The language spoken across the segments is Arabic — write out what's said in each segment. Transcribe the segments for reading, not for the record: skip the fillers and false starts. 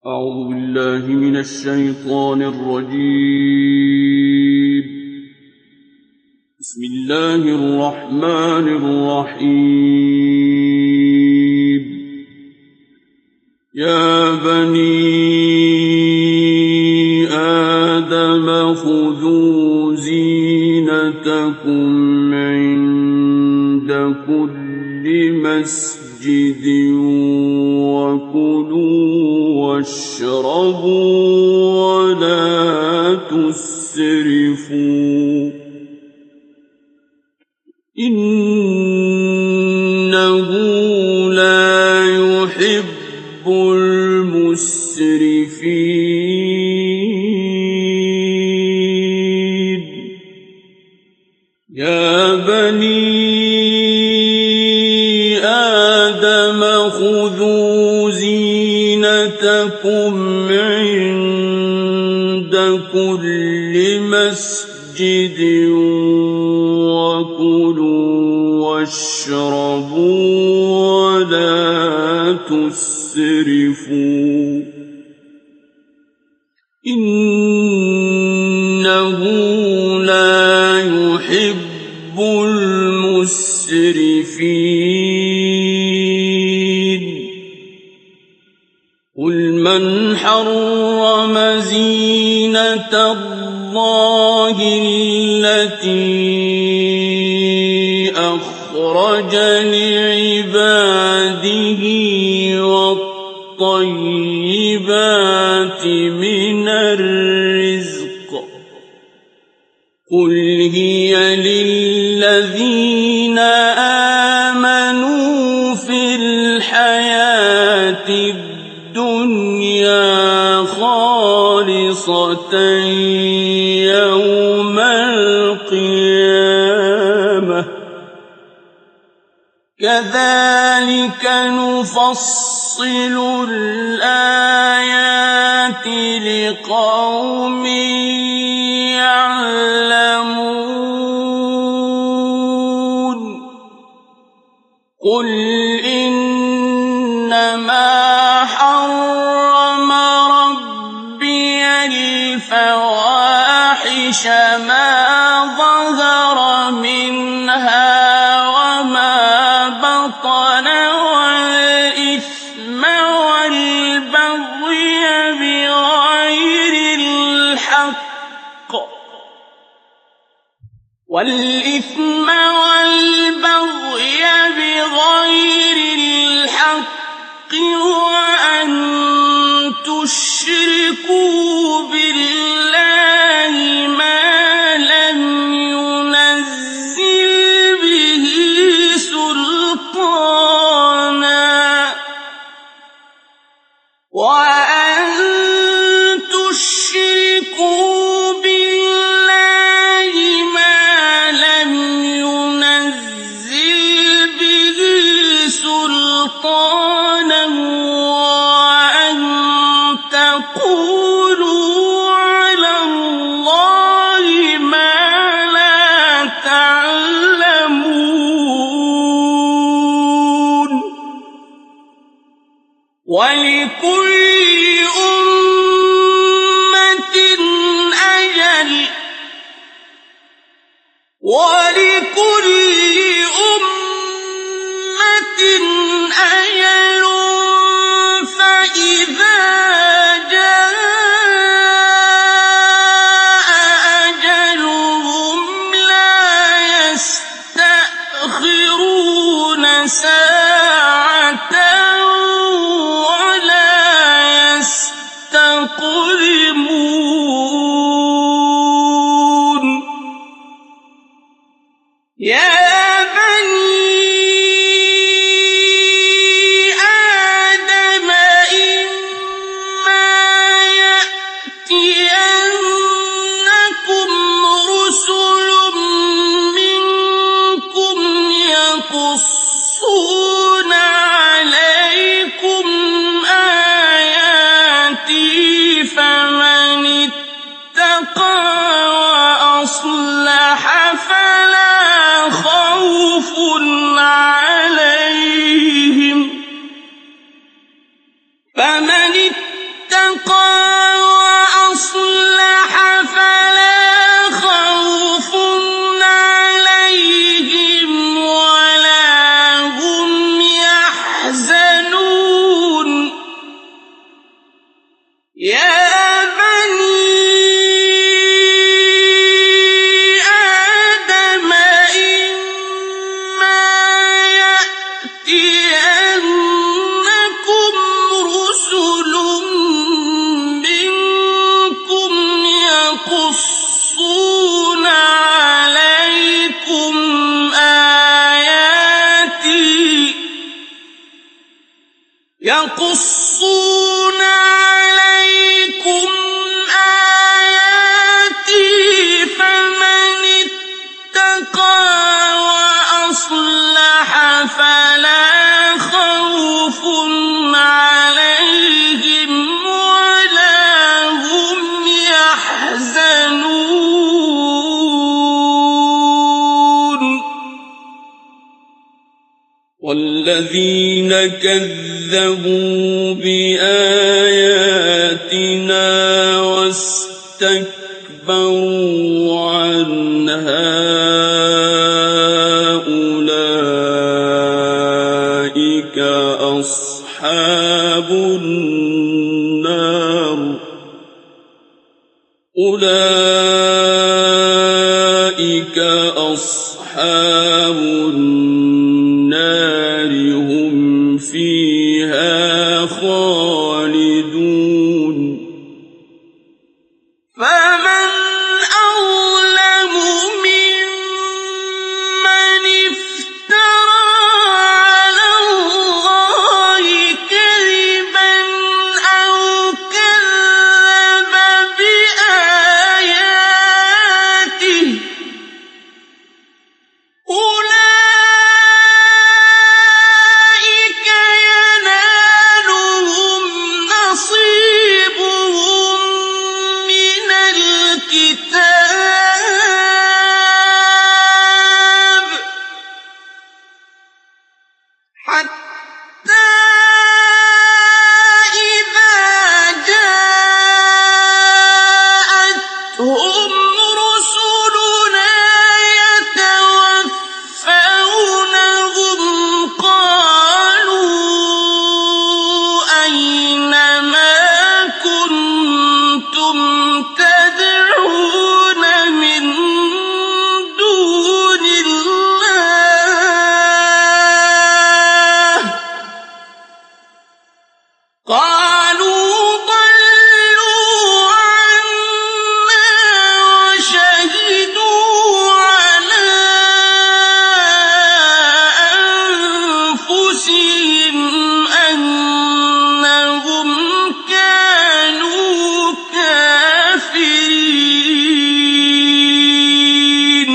أعوذ بالله من الشيطان الرجيم. بسم الله الرحمن الرحيم. يا بني آدم خذوا زينتكم عند كل مسجد وكلوا واشربوا ولا تسرفوا إنه لا يحب المسرفين. يا بني آدم خذوا زينتكم عند كل مسجد وكلوا واشربوا ولا تسرفوا إنه لا يحب المسرفين. قل من حرم زينة الله التي أخرج لعباده والطيبات من الرزق قل هي للذين آمنوا في الحياة الدنيا خالصة يوم القيامة كذلك نفصل الآيات لقوم يعلمون. قل إنما حرم ربي الفواحش ما ظهر منها وما بطن والإثم والبغي بغير الحق وأن تشركوا بالله ما لم ينزل به سلطانا وأن تشركوا بالله ما لم ينزل به سلطانا وأن تقولوا على الله ما لا تعلمون. ولكل أمة أجل فإذا جاء أجلهم لا يستأخرون ساعة ولا يستقدمون. يا بني آدم إما يأتينكم رسل منكم يقصون عليكم آياتي فمن اتقى وأصلح فلا خوف عليهم يا بني آدم إما يأتينكم رسل منكم يقصون عليكم آياتي فمن اتقى وأصلح فلا خوف عليهم ولا هم يحزنون والذين كذبوا بآياتنا واستكبروا عنها أولئك أصحاب النار هم فيها خالدون فمن أظلم ممن افترى على الله كذبا أو كذب بآياته أولئك ينالهم نصيبهم من الكتاب حتى إذا جاءتهم رسلنا يتوفونهم قالوا أين ما كنتم تدعون من دون الله قالوا ضلوا عنا وشهدوا على أنفسهم أنهم كانوا كافرين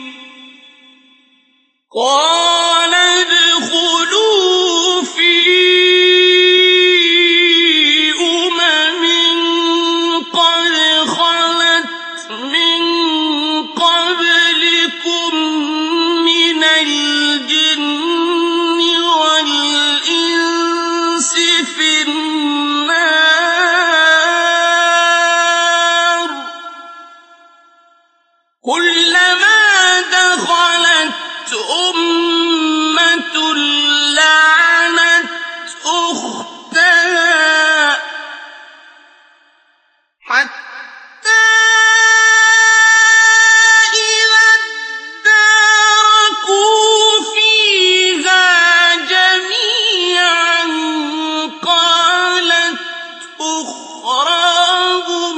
قال ادخلوا في قد خلت من قبلكم من الجن والإنس في النار كلما دخلت أمة لعنت أختها حتى إذا اداركوا فيها جميعا قالت أخراهم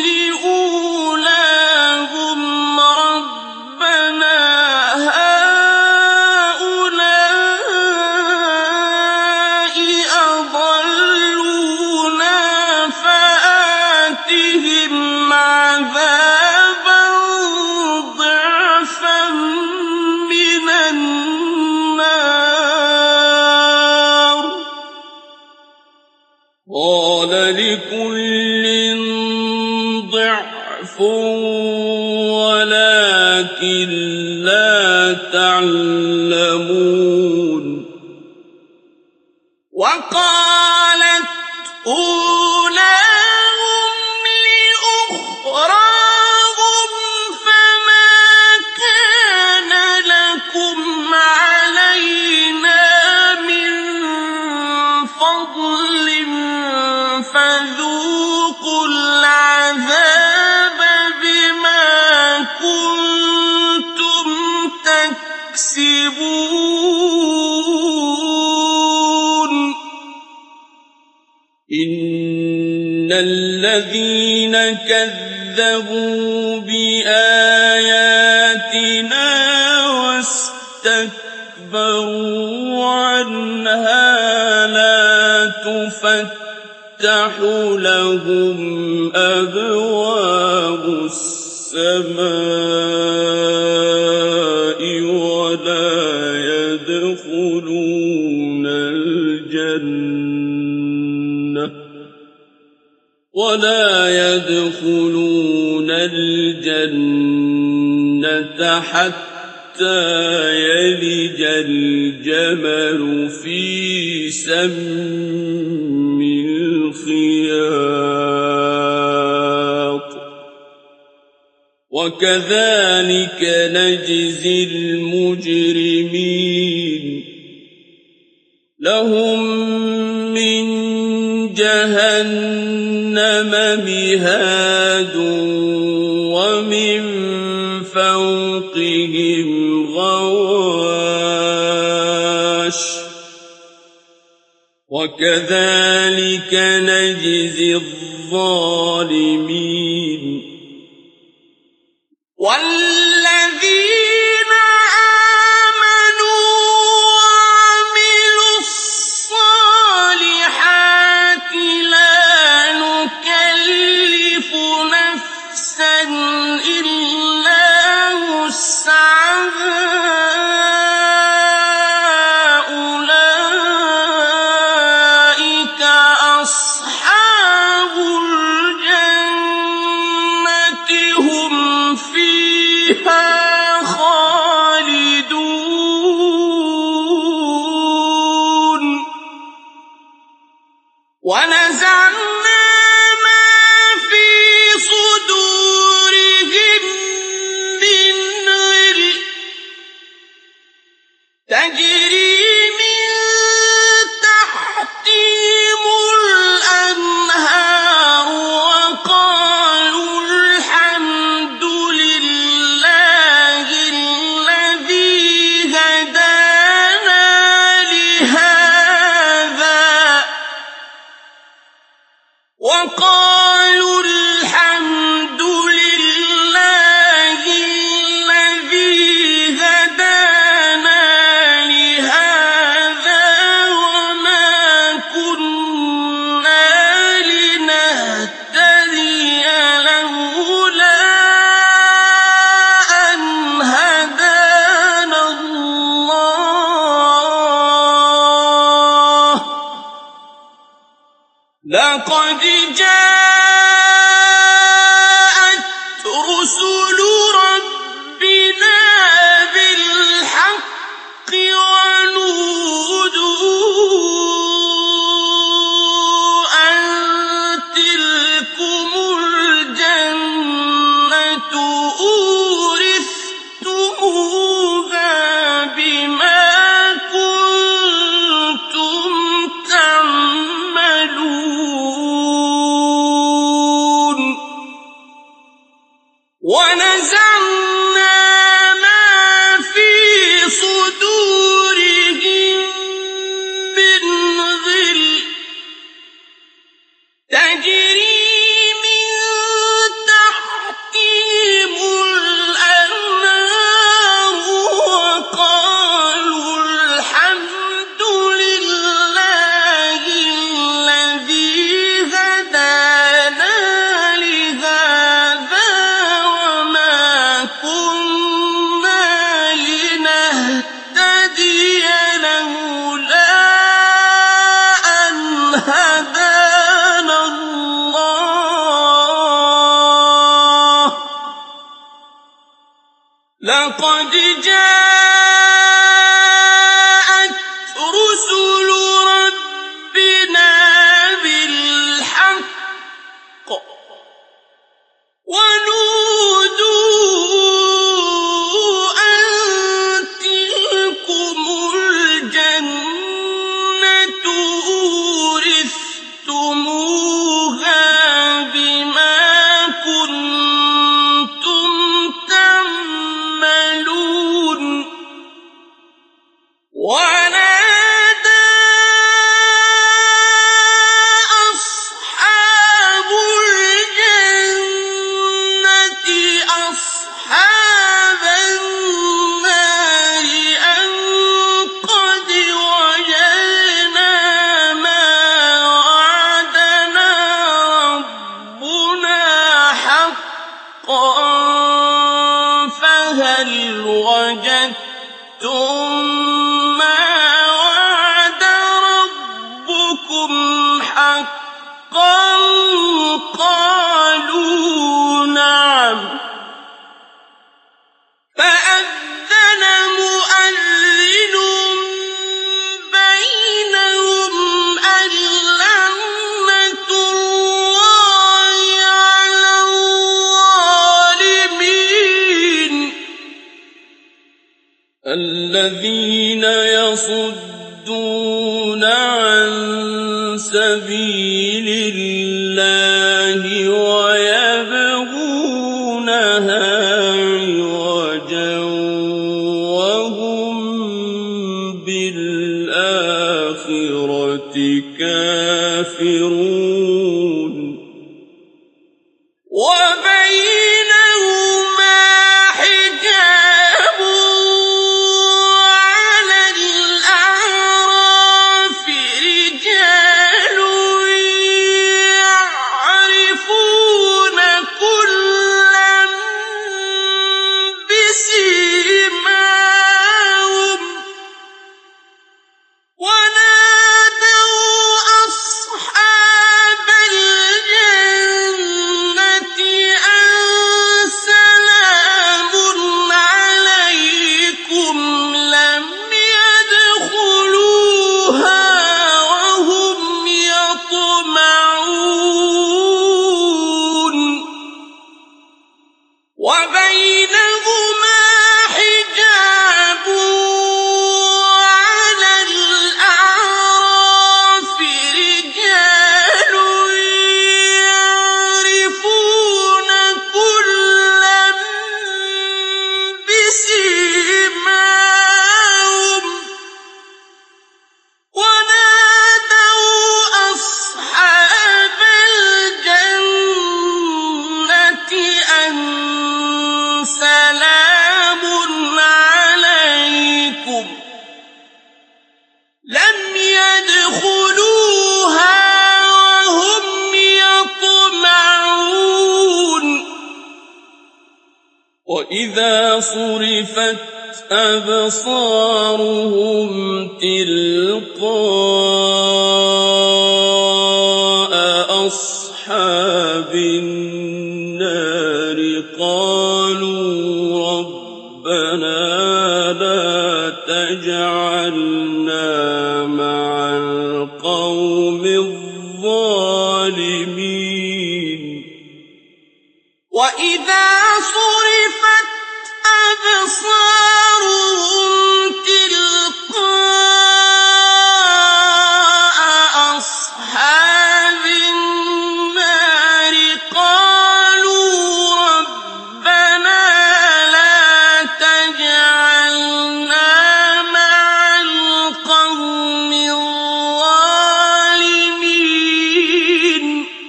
لأولاهم ربنا هؤلاء أضلونا فآتهم عذابا ضعفا من النار قال لكل ضعف ولكن لا تعلمون وقالت أولاهم لأخراهم فما كان لكم علينا من فضل فذوقوا فذوقوا العذاب بما كنتم تكسبون إن الذين كذبوا بآياتنا واستكبروا عنها لا تفتح لهم أبواب السماء ولا يدخلون الجنة حتى يلج الجمل في سم الخياط وكذلك نجزي المجرمين لهم من جهنم مهاد ومن فوقهم غواش وكذلك نجزي الظالمين والذين آمنوا وعملوا الصالحات لا نكلف نفسا إلا وسعها أولئك أصحاب الجنة هم فيها خالدون ونزعنا ما في صدورهم من غل تجري من تحتهم الأنهار وقالوا الحمد لله الذي هدانا لهذا وقالوا الحمد لله الذي هدانا لهذا وما كنا لنهتدي لولا أن هدانا الله لقد جاءت رسل ربنا بالحق ونودوا أن تلكم الجنة أورثتموها بما كنتم تعملون ونزعنا ما في صدورهم من غل تجري من تحتهم الأنهار وقالوا الحمد لله الذي هدانا لهذا وما كنا لنهتدي لولا أن هدانا الله لقد جاءت رسل ربنا بالحق ونودوا أن تلكم الجنة أورثتموها وَجَدتُّم مَّا وَعَدَ رَبُّكُمْ حَقًّا قَالُوا نَعَمْ فَأَذَّنَ مُؤَذِّنٌ بَيْنَهُمْ اللَّعْنَةُ اللَّهِ عَلَى الظَّالِمِينَ الَّذِينَ يَصُدُّونَ عَن سَبِيلِ اللَّهِ وَيَبْغُونَهَا عِوَجًا وَهُم بِالْآخِرَةِ كَافِرُونَ وَبَيْنَهُمَا حِجَابٌ وَعَلَى الْأَعْرَافِ رِجَالٌ يَعْرِفُونَ كُلًّا بِسِيمَاهُمْ وَنَادَوْا أَصْحَابَ الْجَنَّةِ أَن سَلَامٌ عَلَيْكُمْ لَمْ يَدْخُلُوهَا وَهُمْ يَطْمَعُونَ وَبَيْنَهُمَا حِجَابٌ وَعَلَى الْأَعْرَافِ رِجَالٌ يَعْرِفُونَ كُلًّا بِسِيمَاهُمْ وَنَادَوْا أَصْحَابَ الْجَنَّةِ أَن سَلَامٌ عَلَيْكُمْ لَمْ يَدْخُلُوهَا وَهُمْ يَطْمَعُونَ وَإِذَا صُرِفَتْ أَبْصَارُهُمْ تِلْقَاءَ أَصْحَابِ النَّارِ قَالُوا رَبَّنَا لَا تَجْعَلْنَا مَعَ الْقَوْمِ الظَّالِمِينَ وَإِذَا صُرِفَتْ أَبْصَارُهُمْ تِلْقَاءَ أَصْحَابِ النَّارِ قَالُوا رَبَّنَا لَا تَجْعَلْنَا مَعَ الْقَوْمِ الظَّالِمِينَ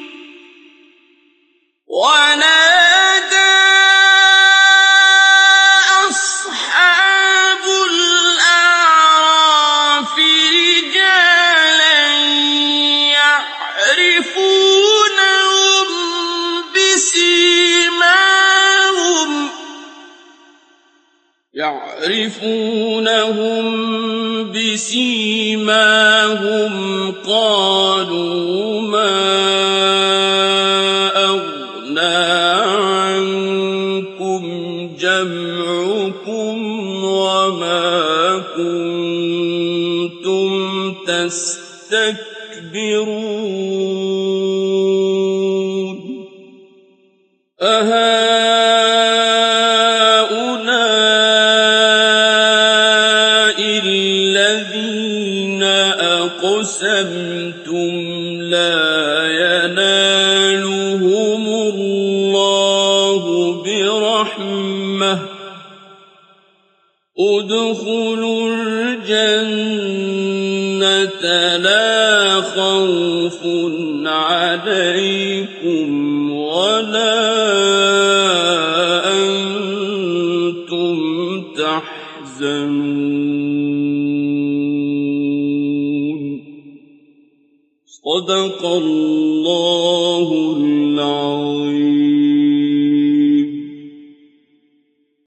وَنَادَىٰ أَصْحَابُ الْأَعْرَافِ رِجَالًا يَعْرِفُونَهُم بِسِيمَاهُمْ قَالُوا مَا أَغْنَىٰ عَنكُمْ جَمْعُكُمْ وَمَا كُنتُمْ تَسْتَكْبِرُونَ أَهَٰؤُلَاءِ الَّذِينَ أَقْسَمْتُمْ لَا يَنَالُهُمُ اللَّهُ بِرَحْمَةٍ ادْخُلُوا الْجَنَّةَ لَا خَوْفٌ عَلَيْكُمْ وَلَا أَنتُمْ تَحْزَنُونَ صدق الله العظيم.